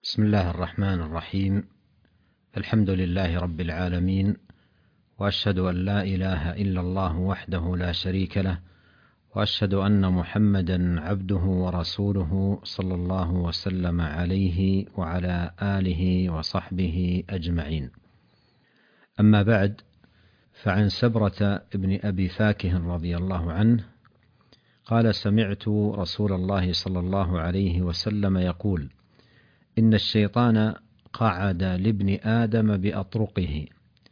بسم الله الرحمن الرحيم. الحمد لله رب العالمين، وأشهد أن لا إله إلا الله وحده لا شريك له، وأشهد أن محمدا عبده ورسوله صلى الله وسلم عليه وعلى آله وصحبه أجمعين. أما بعد، فعن سبرة ابن أبي فاكه رضي الله عنه قال: سمعت رسول الله صلى الله عليه وسلم يقول: إن الشيطان قعد لابن آدم بأطرقه،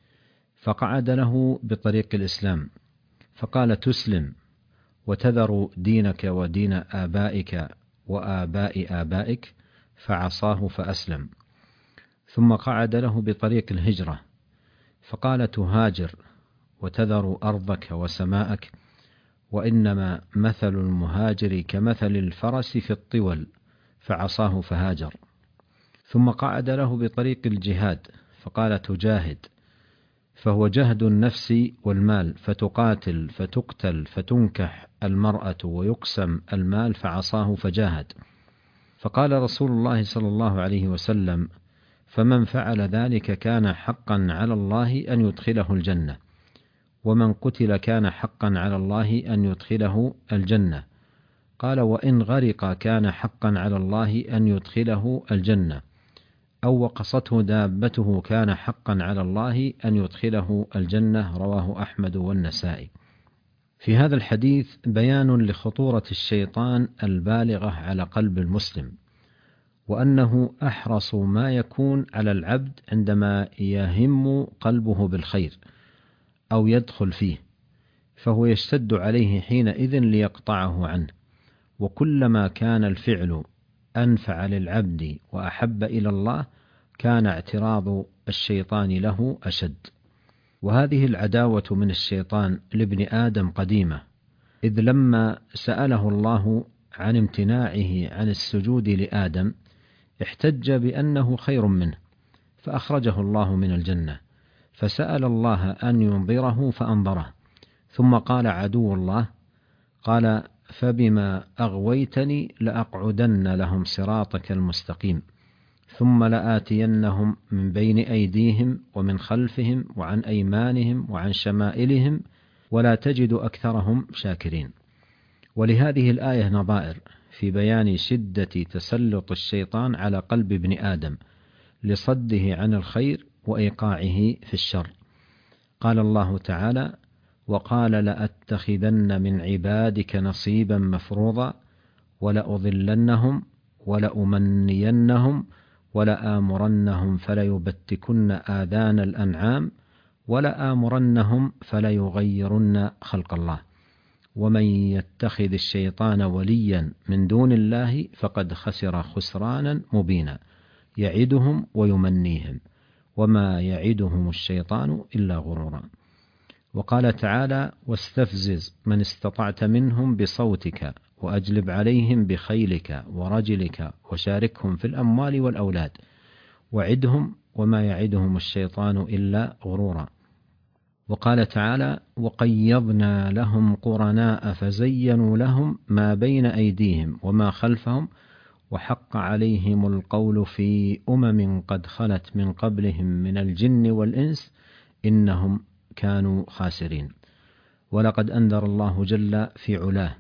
فقعد له بطريق الإسلام، فقال: تسلم وتذر دينك ودين آبائك وآباء آبائك، فعصاه فأسلم. ثم قعد له بطريق الهجرة، فقال: تهاجر وتذر أرضك وسماءك، وإنما مثل المهاجر كمثل الفرس في الطول، فعصاه فهاجر. ثم قعد له بطريق الجهاد، فقال: تجاهد، فهو جهد النفس والمال، فتقاتل فتقتل فتنكح المرأة ويقسم المال، فعصاه فجاهد. فقال رسول الله صلى الله عليه وسلم: فمن فعل ذلك كان حقا على الله أن يدخله الجنة، ومن قتل كان حقا على الله أن يدخله الجنة. قال: وإن غرق كان حقا على الله أن يدخله الجنة، أو وقصته دابته كان حقا على الله أن يدخله الجنة. رواه أحمد والنسائي. في هذا الحديث بيان لخطورة الشيطان البالغة على قلب المسلم، وأنه أحرص ما يكون على العبد عندما يهم قلبه بالخير أو يدخل فيه، فهو يشتد عليه حينئذ ليقطعه عنه. وكلما كان الفعل أنفع للعبد وأحب إلى الله، كان اعتراض الشيطان له أشد. وهذه العداوة من الشيطان لابن آدم قديمة، إذ لما سأله الله عن امتناعه عن السجود لآدم احتج بأنه خير منه، فأخرجه الله من الجنة، فسأل الله أن ينظره فأنظره. ثم قال عدو الله: قال: فبما أغويتني لأقعدن لهم صراطك المستقيم، ثم لآتينهم من بين أيديهم ومن خلفهم وعن أيمانهم وعن شمائلهم، ولا تجد أكثرهم شاكرين. ولهذه الآية نظائر في بيان شدة تسلط الشيطان على قلب ابن آدم لصده عن الخير وإيقاعه في الشر. قال الله تعالى: وقال: لأتخذن من عبادك نصيبا مفروضا، ولأضلنهم ولأمنينهم ولآمرنهم فليبتكن آذان الأنعام ولآمرنهم فليغيرن خلق الله، ومن يتخذ الشيطان وليا من دون الله فقد خسر خسرانا مبينا، يعدهم ويمنيهم، وما يعدهم الشيطان إلا غرورا. وقال تعالى: واستفزز من استطعت منهم بصوتك وأجلب عليهم بخيلك ورجلك وشاركهم في الأموال والأولاد وعدهم، وما يعدهم الشيطان إلا غرورا. وقال تعالى: وقيضنا لهم قرناء فزينوا لهم ما بين أيديهم وما خلفهم، وحق عليهم القول في أمم قد خلت من قبلهم من الجن والإنس إنهم كانوا خاسرين. ولقد أنذر الله جل في علاه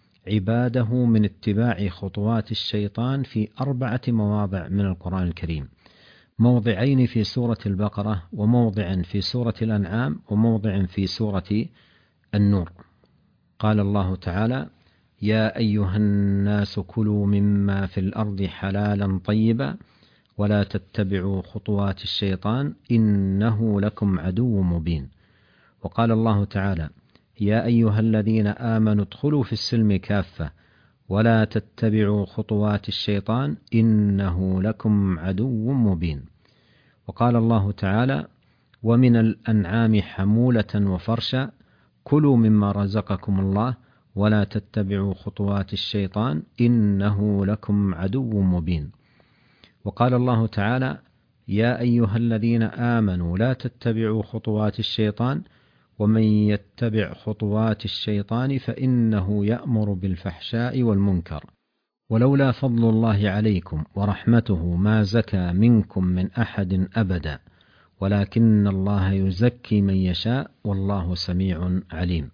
عباده من اتباع خطوات الشيطان في 4 مواضع من القرآن الكريم، موضعين في سورة البقرة، وموضع في سورة الأنعام، وموضع في سورة النور. قال الله تعالى: يا أيها الناس كلوا مما في الأرض حلالا طيبا ولا تتبعوا خطوات الشيطان إنه لكم عدو مبين. وقال الله تعالى: يا أيها الذين آمنوا ادخلوا في السلم كافة ولا تتبعوا خطوات الشيطان إنه لكم عدو مبين. وقال الله تعالى: ومن الأنعام حمولة وفرشا كلوا مما رزقكم الله ولا تتبعوا خطوات الشيطان إنه لكم عدو مبين. وقال الله تعالى: يا أيها الذين آمنوا لا تتبعوا خطوات الشيطان ومن يتبع خطوات الشيطان فإنه يأمر بالفحشاء والمنكر ولولا فضل الله عليكم ورحمته ما زكى منكم من أحد أبدا ولكن الله يزكي من يشاء والله سميع عليم.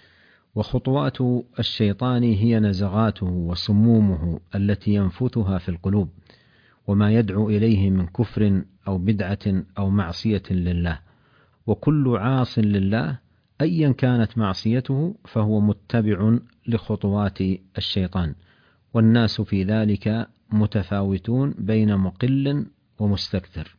وخطوات الشيطان هي نزغاته وسمومه التي ينفثها في القلوب، وما يدعو إليه من كفر أو بدعة أو معصية لله. وكل عاص لله أيا كانت معصيته فهو متبع لخطوات الشيطان، والناس في ذلك متفاوتون بين مقل ومستكثر.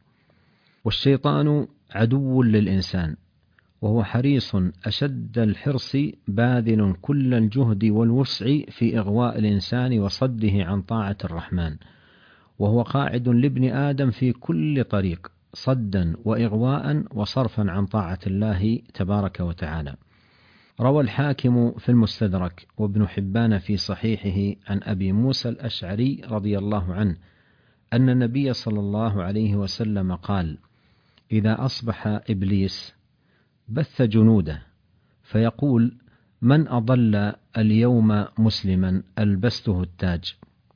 والشيطان عدو للإنسان، وهو حريص أشد الحرص باذل كل الجهد والوسع في إغواء الإنسان وصده عن طاعة الرحمن، وهو قاعد لابن آدم في كل طريق صدا وإغواء وصرفا عن طاعة الله تبارك وتعالى. روى الحاكم في المستدرك وابن حبان في صحيحه عن أبي موسى الأشعري رضي الله عنه أن النبي صلى الله عليه وسلم قال: إذا أصبح إبليس بث جنوده فيقول: من أضل اليوم مسلما ألبسته التاج،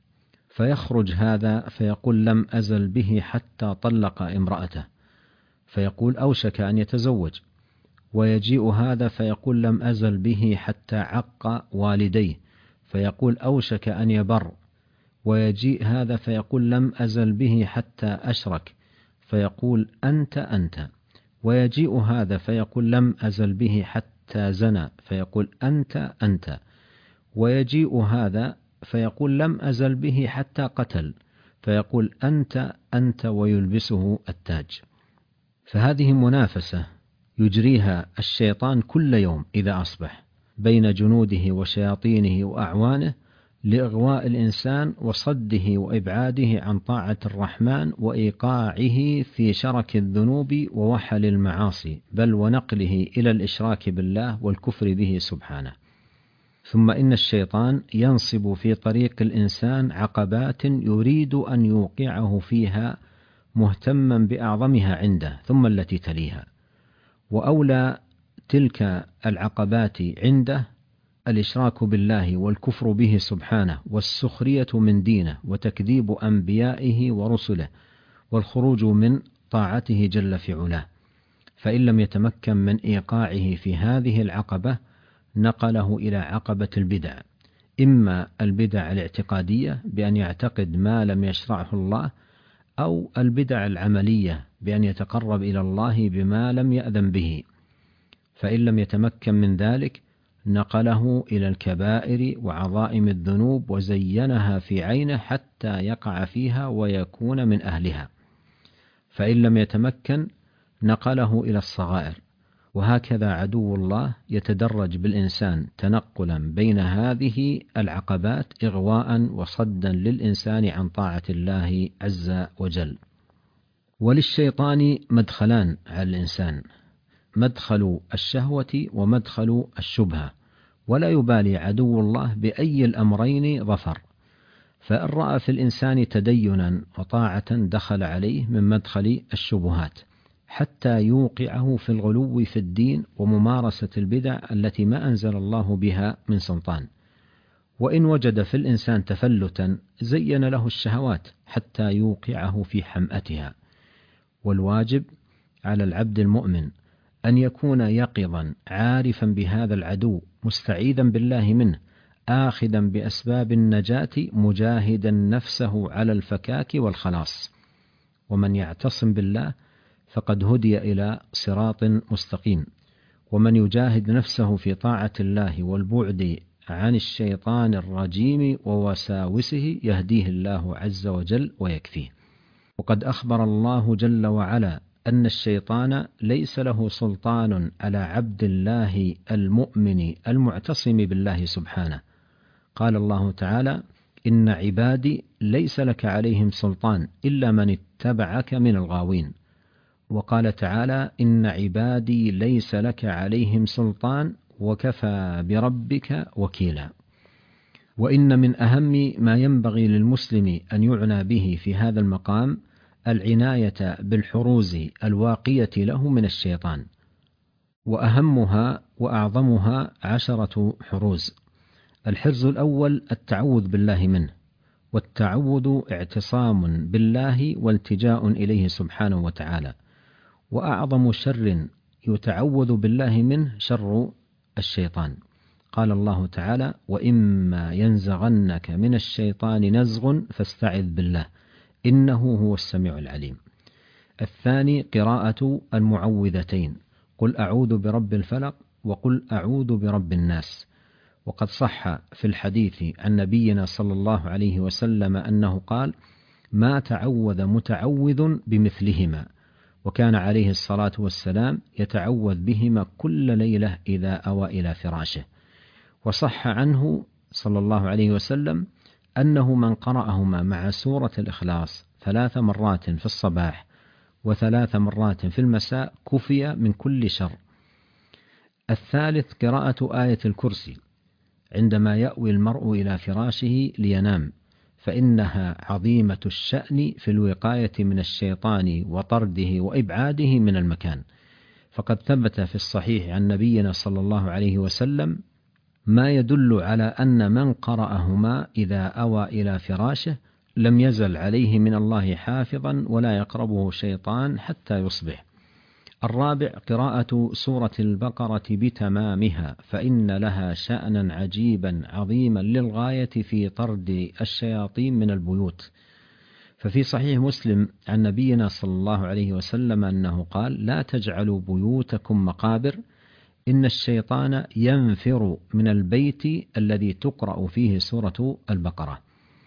فيخرج هذا فيقول: لم أزل به حتى طلق امرأته، فيقول: أوشك أن يتزوج. ويجيء هذا فيقول: لم أزل به حتى عق والديه، فيقول: أوشك أن يبر. ويجيء هذا فيقول: لم أزل به حتى أشرك، فيقول: أنت. ويجيء هذا فيقول: لم أزل به حتى زنى، فيقول: أنت. ويجيء هذا فيقول: لم أزل به حتى قتل، فيقول: أنت، ويلبسه التاج. فهذه منافسة يجريها الشيطان كل يوم إذا أصبح بين جنوده وشياطينه وأعوانه لإغواء الإنسان وصده وإبعاده عن طاعة الرحمن وإيقاعه في شرك الذنوب ووحل المعاصي، بل ونقله إلى الإشراك بالله والكفر به سبحانه. ثم إن الشيطان ينصب في طريق الإنسان عقبات يريد أن يوقعه فيها مهتما بأعظمها عنده ثم التي تليها. وأولى تلك العقبات عنده الإشراك بالله والكفر به سبحانه والسخرية من دينه وتكذيب أنبيائه ورسله والخروج من طاعته جل في علاه. فإن لم يتمكن من إيقاعه في هذه العقبة نقله إلى عقبة البدع، إما البدع الاعتقادية بأن يعتقد ما لم يشرعه الله، أو البدع العملية بأن يتقرب إلى الله بما لم يأذن به. فإن لم يتمكن من ذلك نقله إلى الكبائر وعظائم الذنوب وزينها في عينه حتى يقع فيها ويكون من أهلها. فإن لم يتمكن نقله إلى الصغائر. وهكذا عدو الله يتدرج بالإنسان تنقلا بين هذه العقبات إغواء وصدا للإنسان عن طاعة الله عز وجل. وللشيطان مدخلان على الإنسان: مدخل الشهوة ومدخل الشبهة، ولا يبالي عدو الله بأي الأمرين ظفر. فإن رأى في الإنسان تدينا وطاعة دخل عليه من مدخل الشبهات حتى يوقعه في الغلو في الدين وممارسة البدع التي ما أنزل الله بها من سلطان. وإن وجد في الإنسان تفلتا زين له الشهوات حتى يوقعه في حمأتها. والواجب على العبد المؤمن أن يكون يقظا عارفا بهذا العدو مستعيذا بالله منه آخذا بأسباب النجاة مجاهدا نفسه على الفكاك والخلاص. ومن يعتصم بالله فقد هدي إلى صراط مستقيم. ومن يجاهد نفسه في طاعة الله والبعد عن الشيطان الرجيم ووساوسه يهديه الله عز وجل ويكفيه. وقد أخبر الله جل وعلا أن الشيطان ليس له سلطان على عبد الله المؤمن المعتصم بالله سبحانه. قال الله تعالى: إن عبادي ليس لك عليهم سلطان إلا من اتبعك من الغاوين. وقال تعالى: إن عبادي ليس لك عليهم سلطان وكفى بربك وكيلا. وإن من أهم ما ينبغي للمسلم أن يعنى به في هذا المقام العناية بالحروز الواقية له من الشيطان، وأهمها وأعظمها 10 حروز. الحرز الأول التعوذ بالله منه، والتعوذ اعتصام بالله والتجاء إليه سبحانه وتعالى. وأعظم شر يتعوذ بالله منه شر الشيطان. قال الله تعالى: وإما ينزغنك من الشيطان نزغ فاستعذ بالله إنه هو السميع العليم. الثاني قراءة المعوذتين: قل أعوذ برب الفلق وقل أعوذ برب الناس. وقد صح في الحديث عن نبينا صلى الله عليه وسلم أنه قال: ما تعوذ متعوذ بمثلهما، وكان عليه الصلاة والسلام يتعوذ بهما كل ليلة إذا أوى إلى فراشه. وصح عنه صلى الله عليه وسلم أنه من قرأهما مع سورة الإخلاص 3 مرات في الصباح و3 مرات في المساء كفي من كل شر. الثالث قراءة آية الكرسي عندما يأوي المرء إلى فراشه لينام، فإنها عظيمة الشأن في الوقاية من الشيطان وطرده وإبعاده من المكان. فقد ثبت في الصحيح عن نبينا صلى الله عليه وسلم ما يدل على أن من قرأهما إذا أوى إلى فراشه لم يزل عليه من الله حافظا ولا يقربه شيطان حتى يصبح. الرابع قراءة سورة البقرة بتمامها، فإن لها شأنا عجيبا عظيما للغاية في طرد الشياطين من البيوت. ففي صحيح مسلم عن نبينا صلى الله عليه وسلم أنه قال: لا تجعلوا بيوتكم مقابر، إن الشيطان ينفر من البيت الذي تقرأ فيه سورة البقرة.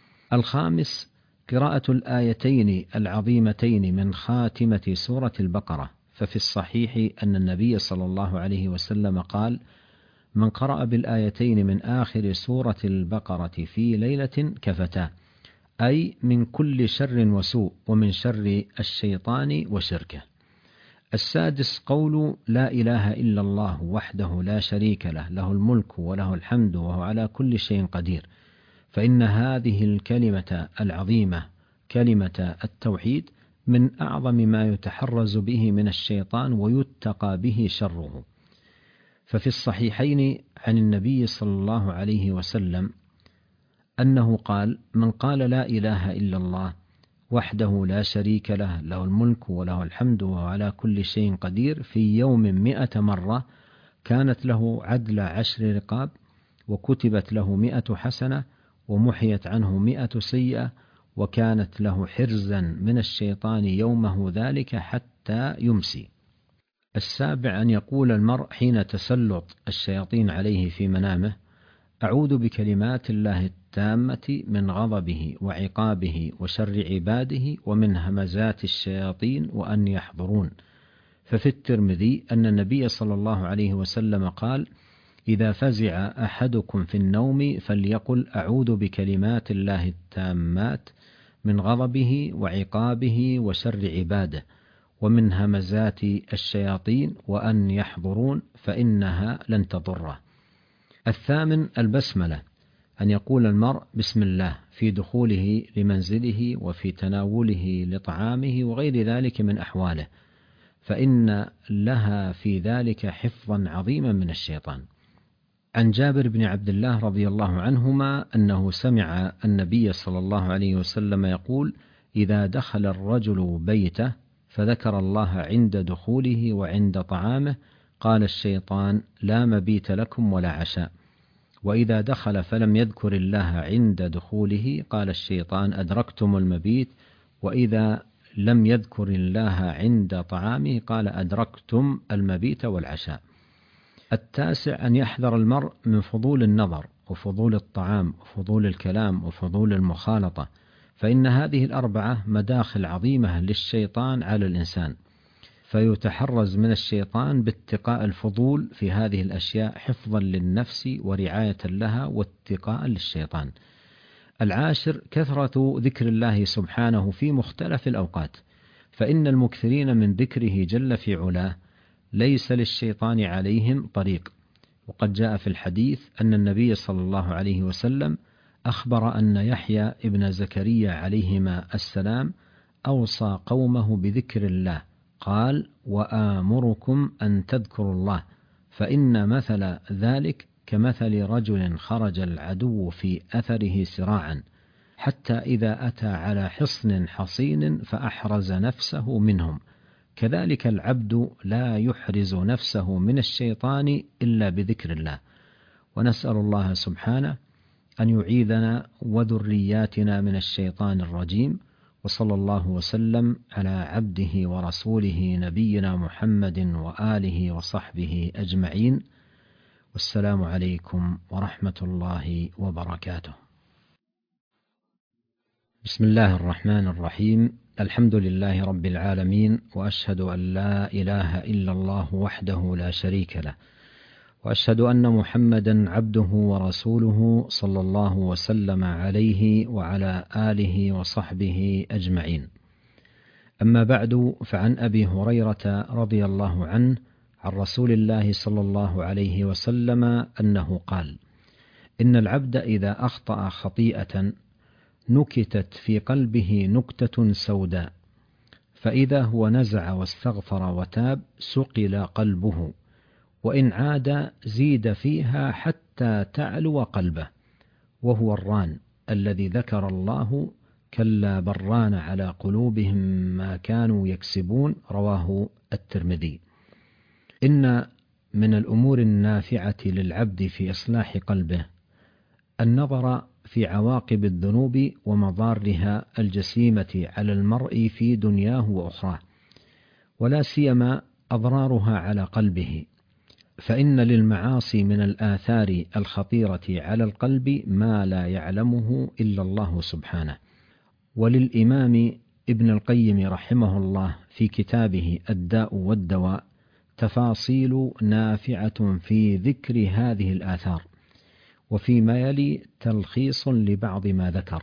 الخامس قراءة الآيتين العظيمتين من خاتمة سورة البقرة، ففي الصحيح أن النبي صلى الله عليه وسلم قال: من قرأ بالآيتين من آخر سورة البقرة في ليلة كفتا، أي من كل شر وسوء ومن شر الشيطان وشركه. السادس قول لا إله إلا الله وحده لا شريك له، له الملك وله الحمد وهو على كل شيء قدير، فإن هذه الكلمة العظيمة كلمة التوحيد من أعظم ما يتحرز به من الشيطان ويتقى به شره. ففي الصحيحين عن النبي صلى الله عليه وسلم أنه قال: من قال لا إله إلا الله وحده لا شريك له، له الملك وله الحمد وهو على كل شيء قدير، في يوم 100 مرة، كانت له عدل 10 رقاب، وكتبت له 100 حسنة، ومحيت عنه 100 سيئة، وكانت له حرزا من الشيطان يومه ذلك حتى يمسي. السابع أن يقول المرء حين تسلط الشياطين عليه في منامه: أعوذ بكلمات الله التامة من غضبه وعقابه وشر عباده ومن همزات الشياطين وأن يحضرون. ففي الترمذي أن النبي صلى الله عليه وسلم قال: إذا فزع أحدكم في النوم فليقل أعوذ بكلمات الله التامات من غضبه وعقابه وشر عباده ومن همزات الشياطين وأن يحضرون، فإنها لن تضره. الثامن البسملة، أن يقول المرء بسم الله في دخوله لمنزله وفي تناوله لطعامه وغير ذلك من أحواله، فإن لها في ذلك حفظا عظيما من الشيطان. عن جابر بن عبد الله رضي الله عنهما أنه سمع النبي صلى الله عليه وسلم يقول: إذا دخل الرجل بيته فذكر الله عند دخوله وعند طعامه قال الشيطان: لا مبيت لكم ولا عشاء. وإذا دخل فلم يذكر الله عند دخوله قال الشيطان: أدركتم المبيت. وإذا لم يذكر الله عند طعامه قال: أدركتم المبيت والعشاء. التاسع أن يحذر المرء من فضول النظر وفضول الطعام وفضول الكلام وفضول المخالطة، فإن هذه الأربعة مداخل عظيمة للشيطان على الإنسان، فيتحرز من الشيطان باتقاء الفضول في هذه الأشياء حفظا للنفس ورعاية لها واتقاء للشيطان. العاشر كثرة ذكر الله سبحانه في مختلف الأوقات، فإن المكثرين من ذكره جل في علاه ليس للشيطان عليهم طريق. وقد جاء في الحديث أن النبي صلى الله عليه وسلم أخبر أن يحيى ابن زكريا عليهما السلام أوصى قومه بذكر الله، قال: وآمركم أن تذكروا الله، فإن مثل ذلك كمثل رجل خرج العدو في أثره سراعا حتى إذا أتى على حصن حصين فأحرز نفسه منهم. كذلك العبد لا يحرز نفسه من الشيطان إلا بذكر الله. ونسأل الله سبحانه أن يعيذنا وذرياتنا من الشيطان الرجيم. وصلى الله وسلم على عبده ورسوله نبينا محمد وآله وصحبه أجمعين. والسلام عليكم ورحمة الله وبركاته. بسم الله الرحمن الرحيم. الحمد لله رب العالمين، وأشهد أن لا إله إلا الله وحده لا شريك له، وأشهد أن محمدا عبده ورسوله صلى الله وسلم عليه وعلى آله وصحبه أجمعين. أما بعد، فعن أبي هريرة رضي الله عنه عن رسول الله صلى الله عليه وسلم أنه قال: إن العبد إذا أخطأ خطيئة نكتت في قلبه نكتة سوداء، فإذا هو نزع واستغفر وتاب سقل قلبه، وإن عاد زيد فيها حتى تعلو قلبه، وهو الران الذي ذكر الله: كلا بران على قلوبهم ما كانوا يكسبون. رواه الترمذي. إن من الأمور النافعة للعبد في إصلاح قلبه النظر في عواقب الذنوب ومضارها الجسيمة على المرء في دنياه وأخراه، ولا سيما أضرارها على قلبه، فإن للمعاصي من الآثار الخطيرة على القلب ما لا يعلمه إلا الله سبحانه. وللإمام ابن القيم رحمه الله في كتابه الداء والدواء تفاصيل نافعة في ذكر هذه الآثار، وفيما يلي تلخيص لبعض ما ذكر.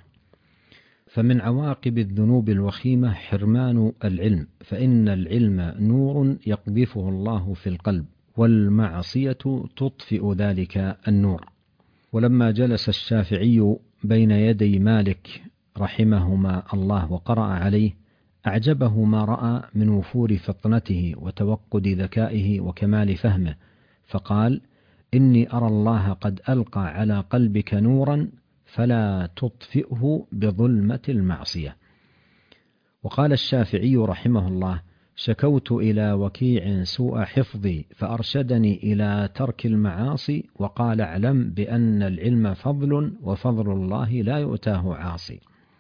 فمن عواقب الذنوب الوخيمة حرمان العلم، فإن العلم نور يقذفه الله في القلب، والمعصية تطفئ ذلك النور. ولما جلس الشافعي بين يدي مالك رحمهما الله وقرأ عليه، أعجبه ما رأى من وفور فطنته وتوقد ذكائه وكمال فهمه، فقال: إني أرى الله قد ألقى على قلبك نورا فلا تطفئه بظلمة المعصية. وقال الشافعي رحمه الله: شكوت إلى وكيع سوء حفظي فأرشدني إلى ترك المعاصي، وقال: اعلم بأن العلم فضل، وفضل الله لا يؤتاه عاصي.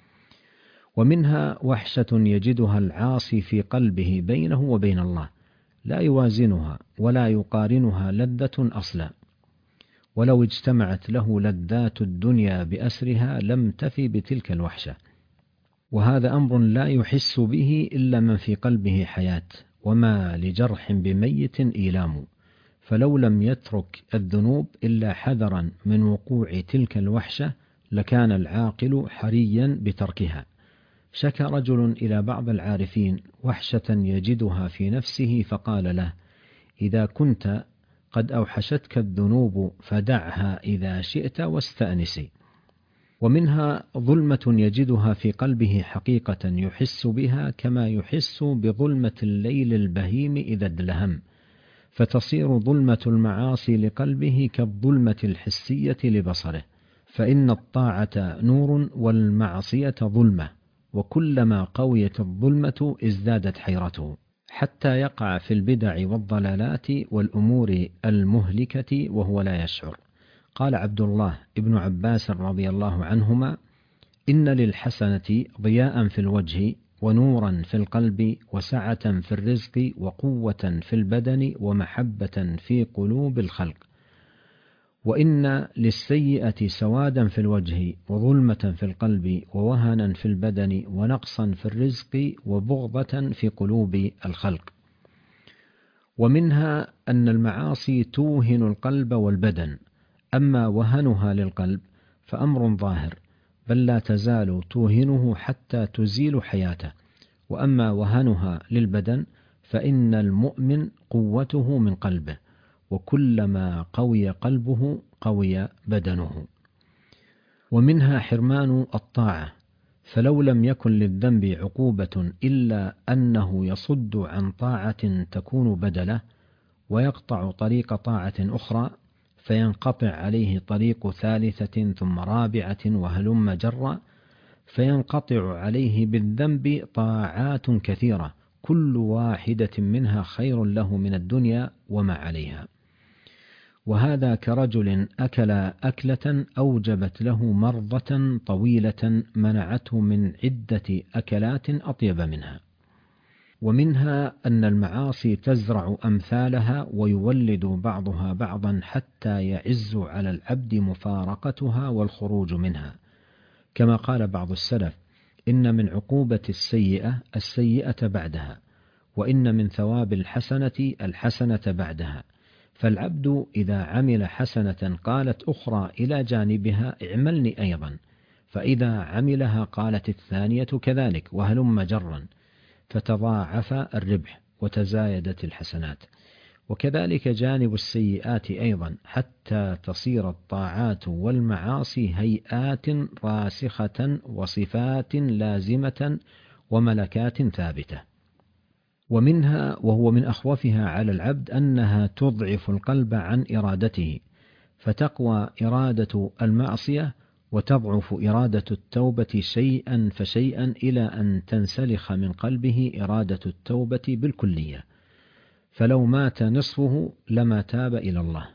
ومنها وحشة يجدها العاصي في قلبه بينه وبين الله، لا يوازنها ولا يقارنها لذة أصلا، ولو اجتمعت له لذات الدنيا بأسرها لم تفي بتلك الوحشة. وهذا أمر لا يحس به إلا من في قلبه حياة، وما لجرح بميت إيلام، فلو لم يترك الذنوب إلا حذرا من وقوع تلك الوحشة لكان العاقل حريا بتركها. شكى رجل إلى بعض العارفين وحشة يجدها في نفسه، فقال له: إذا كنت قد أوحشتك الذنوب فدعها إذا شئت واستأنسي. ومنها ظلمة يجدها في قلبه حقيقة يحس بها كما يحس بظلمة الليل البهيم إذا ادلهم، فتصير ظلمة المعاصي لقلبه كالظلمة الحسية لبصره، فإن الطاعة نور والمعصية ظلمة، وكلما قويت الظلمة ازدادت حيرته، حتى يقع في البدع والضلالات والأمور المهلكة وهو لا يشعر. قال عبد الله ابن عباس رضي الله عنهما: إن للحسنة ضياء في الوجه، ونورا في القلب، وسعة في الرزق، وقوة في البدن، ومحبة في قلوب الخلق. وإن للسيئة سوادا في الوجه، وظلمة في القلب، ووهنا في البدن، ونقصا في الرزق، وبغضة في قلوب الخلق. ومنها أن المعاصي توهن القلب والبدن، أما وهنها للقلب فأمر ظاهر، بل لا تزال توهنه حتى تزيل حياته. وأما وهنها للبدن فإن المؤمن قوته من قلبه، وكلما قوي قلبه قوي بدنه. ومنها حرمان الطاعة، فلو لم يكن للذنب عقوبة إلا أنه يصد عن طاعة تكون بدله، ويقطع طريق طاعة أخرى، فينقطع عليه طريق ثالثة ثم رابعة وهلم جرا، فينقطع عليه بالذنب طاعات كثيرة كل واحدة منها خير له من الدنيا وما عليها. وهذا كرجل أكل أكلة أوجبت له مرضة طويلة منعته من عدة أكلات أطيب منها. ومنها أن المعاصي تزرع أمثالها ويولد بعضها بعضا حتى يعز على العبد مفارقتها والخروج منها، كما قال بعض السلف: إن من عقوبة السيئة السيئة بعدها، وإن من ثواب الحسنة الحسنة بعدها. فالعبد إذا عمل حسنة قالت أخرى إلى جانبها: اعملني أيضا، فإذا عملها قالت الثانية كذلك، وهلم جرا، فتضاعف الربح وتزايدت الحسنات. وكذلك جانب السيئات أيضا، حتى تصير الطاعات والمعاصي هيئات راسخة وصفات لازمة وملكات ثابتة. ومنها، وهو من أخوفها على العبد، أنها تضعف القلب عن إرادته، فتقوى إرادة المعصية وتضعف إرادة التوبة شيئا فشيئا إلى أن تنسلخ من قلبه إرادة التوبة بالكلية، فلو مات نصفه لما تاب إلى الله.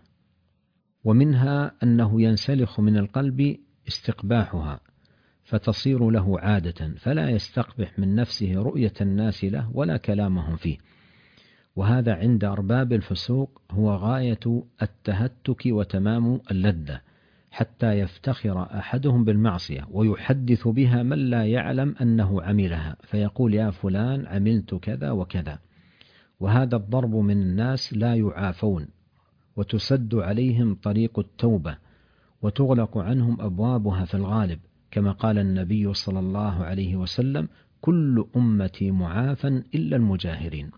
ومنها أنه ينسلخ من القلب استقباحها، فتصير له عادة، فلا يستقبح من نفسه رؤية الناس له ولا كلامهم فيه. وهذا عند أرباب الفسوق هو غاية التهتك وتمام اللذة، حتى يفتخر أحدهم بالمعصية ويحدث بها من لا يعلم أنه عملها، فيقول: يا فلان عملت كذا وكذا. وهذا الضرب من الناس لا يعافون، وتسد عليهم طريق التوبة، وتغلق عنهم أبوابها في الغالب، كما قال النبي صلى الله عليه وسلم: كل أمتي معافى إلا المجاهرين.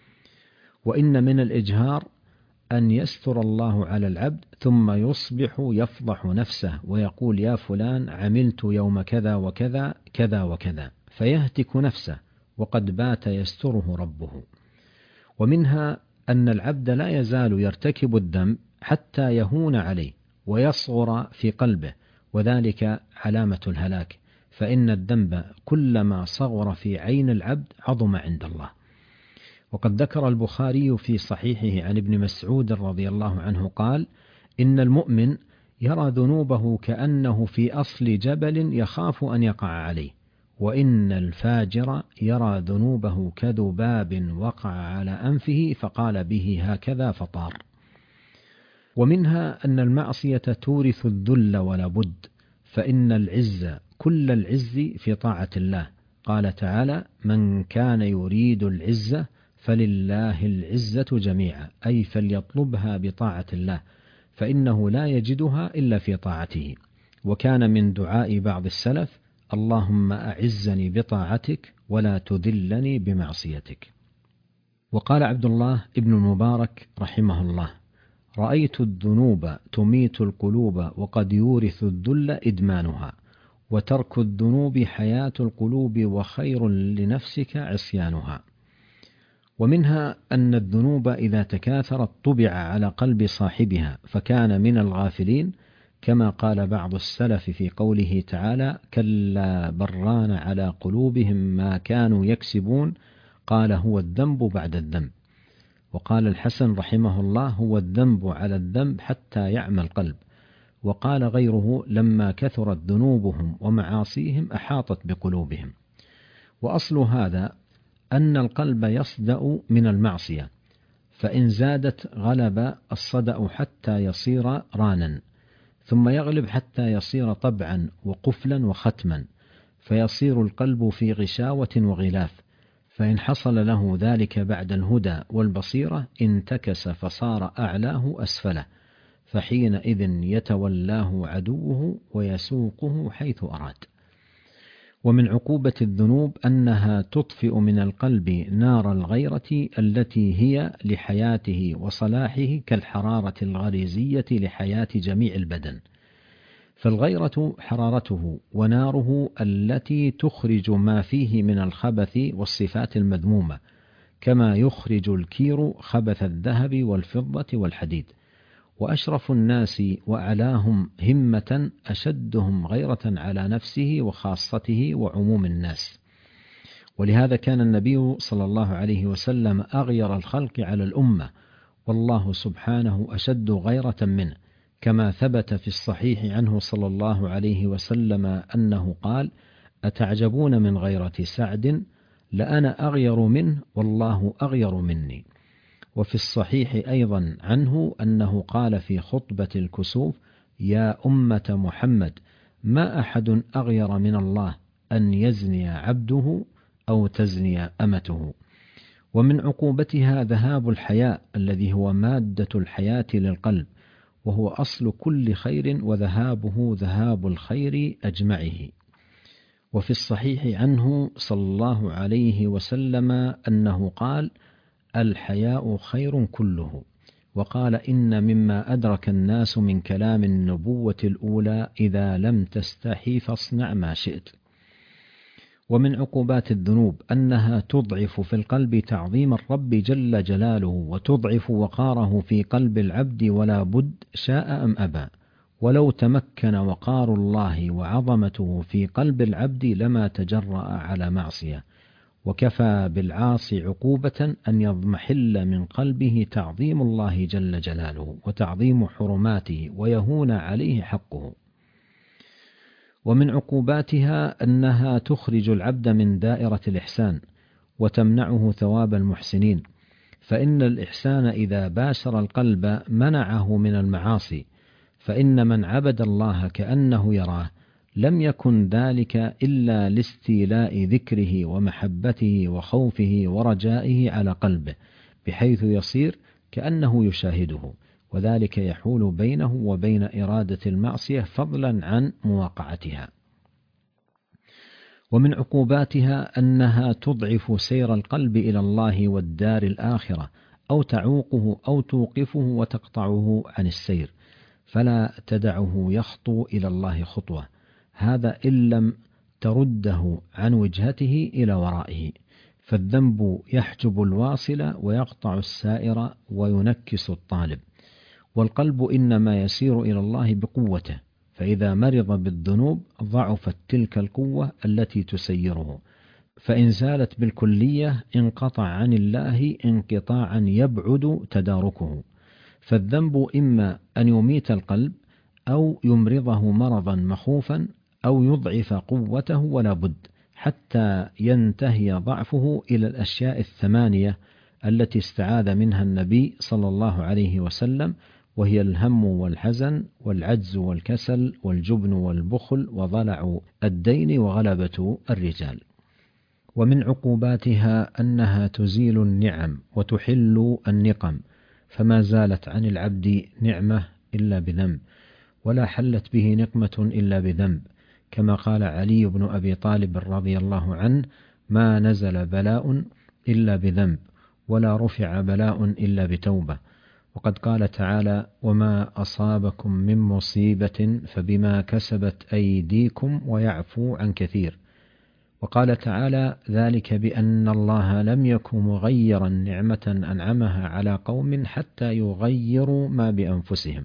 وإن من الإجهار أن يستر الله على العبد ثم يصبح يفضح نفسه ويقول: يا فلان عملت يوم كذا وكذا كذا وكذا، فيهتك نفسه وقد بات يستره ربه. ومنها أن العبد لا يزال يرتكب الذنب حتى يهون عليه ويصغر في قلبه، وذلك علامة الهلاك، فإن الذنب كلما صغر في عين العبد عظم عند الله. وقد ذكر البخاري في صحيحه عن ابن مسعود رضي الله عنه قال: إن المؤمن يرى ذنوبه كأنه في أصل جبل يخاف أن يقع عليه، وإن الفاجر يرى ذنوبه كذباب وقع على أنفه فقال به هكذا فطار. ومنها أن المعصية تورث الذل ولا بد، فإن العز كل العز في طاعة الله. قال تعالى: من كان يريد العزة فلله العزة جميعا، أي فليطلبها بطاعة الله، فإنه لا يجدها إلا في طاعته. وكان من دعاء بعض السلف: اللهم أعزني بطاعتك ولا تذلني بمعصيتك. وقال عبد الله ابن المبارك رحمه الله: رأيت الذنوب تميت القلوب وقد يورث الذل إدمانها، وترك الذنوب حياة القلوب وخير لنفسك عصيانها. ومنها أن الذنوب إذا تكاثرت طبع على قلب صاحبها فكان من الغافلين، كما قال بعض السلف في قوله تعالى: كلا بران على قلوبهم ما كانوا يكسبون، قال: هو الذنب بعد الذنب. وقال الحسن رحمه الله: هو الذنب على الذنب حتى يعمى القلب. وقال غيره: لما كثرت ذنوبهم ومعاصيهم أحاطت بقلوبهم. وأصل هذا أن القلب يصدأ من المعصية، فإن زادت غلب الصدأ حتى يصير رانا، ثم يغلب حتى يصير طبعا وقفلا وختما، فيصير القلب في غشاوة وغلاف. فإن حصل له ذلك بعد الهدى والبصيرة انتكس فصار أعلاه أسفله، فحينئذ يتولاه عدوه ويسوقه حيث أراد. ومن عقوبة الذنوب أنها تطفئ من القلب نار الغيرة التي هي لحياته وصلاحه كالحرارة الغريزية لحياة جميع البدن. فالغيرة حرارته وناره التي تخرج ما فيه من الخبث والصفات المذمومة، كما يخرج الكير خبث الذهب والفضة والحديد. وأشرف الناس وأعلاهم همة أشدهم غيرة على نفسه وخاصته وعموم الناس. ولهذا كان النبي صلى الله عليه وسلم أغير الخلق على الأمة، والله سبحانه أشد غيرة منه، كما ثبت في الصحيح عنه صلى الله عليه وسلم أنه قال: أتعجبون من غيرة سعد؟ لأنا أغير منه والله أغير مني. وفي الصحيح أيضا عنه أنه قال في خطبة الكسوف: يا أمة محمد، ما أحد أغير من الله أن يزني عبده أو تزني أمته. ومن عقوبتها ذهاب الحياء الذي هو مادة الحياة للقلب، وهو أصل كل خير، وذهابه ذهاب الخير أجمعه. وفي الصحيح عنه صلى الله عليه وسلم أنه قال: الحياء خير كله. وقال: إن مما أدرك الناس من كلام النبوة الأولى: إذا لم تستحي فاصنع ما شئت. ومن عقوبات الذنوب أنها تضعف في القلب تعظيم الرب جل جلاله، وتضعف وقاره في قلب العبد، ولا بد شاء أم أبى. ولو تمكن وقار الله وعظمته في قلب العبد لما تجرأ على معصية. وكفى بالعاصي عقوبة أن يضمحل من قلبه تعظيم الله جل جلاله وتعظيم حرماته، ويهون عليه حقه. ومن عقوباتها أنها تخرج العبد من دائرة الإحسان، وتمنعه ثواب المحسنين، فإن الإحسان إذا باشر القلب منعه من المعاصي، فإن من عبد الله كأنه يراه لم يكن ذلك إلا لاستيلاء ذكره ومحبته وخوفه ورجائه على قلبه، بحيث يصير كأنه يشاهده، وذلك يحول بينه وبين إرادة المعصية فضلا عن مواقعتها. ومن عقوباتها أنها تضعف سير القلب إلى الله والدار الآخرة، أو تعوقه أو توقفه وتقطعه عن السير، فلا تدعه يخطو إلى الله خطوة، هذا إن لم ترده عن وجهته إلى ورائه. فالذنب يحجب الواصل ويقطع السائر وينكس الطالب. والقلب إنما يسير إلى الله بقوته، فإذا مرض بالذنوب ضعفت تلك القوة التي تسيره، فإن زالت بالكلية انقطع عن الله انقطاعا يبعد تداركه. فالذنب إما أن يميت القلب، أو يمرضه مرضا مخوفا، أو يضعف قوته، ولا بد حتى ينتهي ضعفه إلى الأشياء الثمانية التي استعاذ منها النبي صلى الله عليه وسلم، وهي الهم والحزن والعجز والكسل والجبن والبخل وضلع الدين وغلبة الرجال. ومن عقوباتها أنها تزيل النعم وتحل النقم، فما زالت عن العبد نعمة إلا بذنب، ولا حلت به نقمة إلا بذنب، كما قال علي بن أبي طالب رضي الله عنه: ما نزل بلاء إلا بذنب، ولا رفع بلاء إلا بتوبة. وقد قال تعالى: وما أصابكم من مصيبة فبما كسبت أيديكم ويعفو عن كثير. وقال تعالى: ذلك بأن الله لم يكن مغيرا نعمة أنعمها على قوم حتى يغيروا ما بأنفسهم.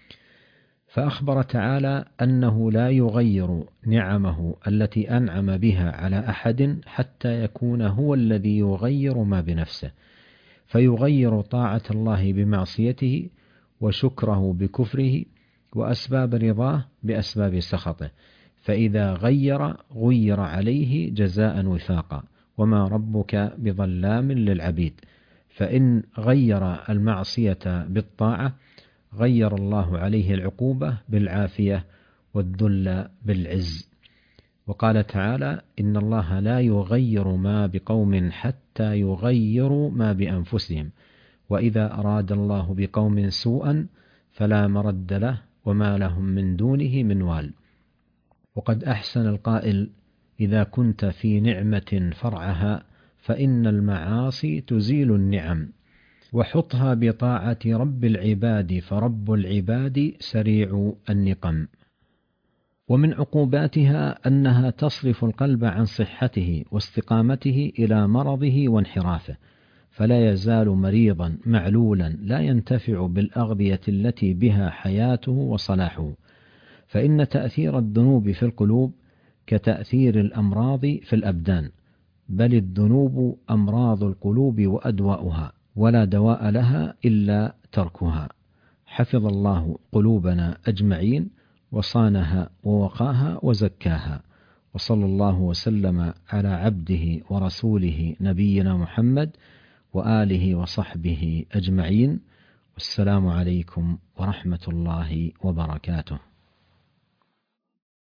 فأخبر تعالى أنه لا يغير نعمه التي أنعم بها على أحد حتى يكون هو الذي يغير ما بنفسه، فيغير طاعة الله بمعصيته، وشكره بكفره، وأسباب رضاه بأسباب سخطه، فإذا غير عليه جزاء وفاقا، وما ربك بظلام للعبيد. فإن غير المعصية بالطاعة غير الله عليه العقوبة بالعافية والذل بالعز. وقال تعالى: إن الله لا يغير ما بقوم حتى يغيروا ما بأنفسهم، وإذا أراد الله بقوم سوءا فلا مرد له وما لهم من دونه من وال. وقد أحسن القائل: إذا كنت في نعمة فرعها فإن المعاصي تزيل النعم، وحطها بطاعة رب العباد فرب العباد سريع النقم. ومن عقوباتها أنها تصرف القلب عن صحته واستقامته إلى مرضه وانحرافه، فلا يزال مريضا معلولا لا ينتفع بالأغذية التي بها حياته وصلاحه، فإن تأثير الذنوب في القلوب كتأثير الأمراض في الأبدان، بل الذنوب أمراض القلوب وأدواؤها، ولا دواء لها إلا تركها. حفظ الله قلوبنا أجمعين، وصانها ووقاها وزكاها، وصلى الله وسلم على عبده ورسوله نبينا محمد وآله وصحبه أجمعين، والسلام عليكم ورحمة الله وبركاته.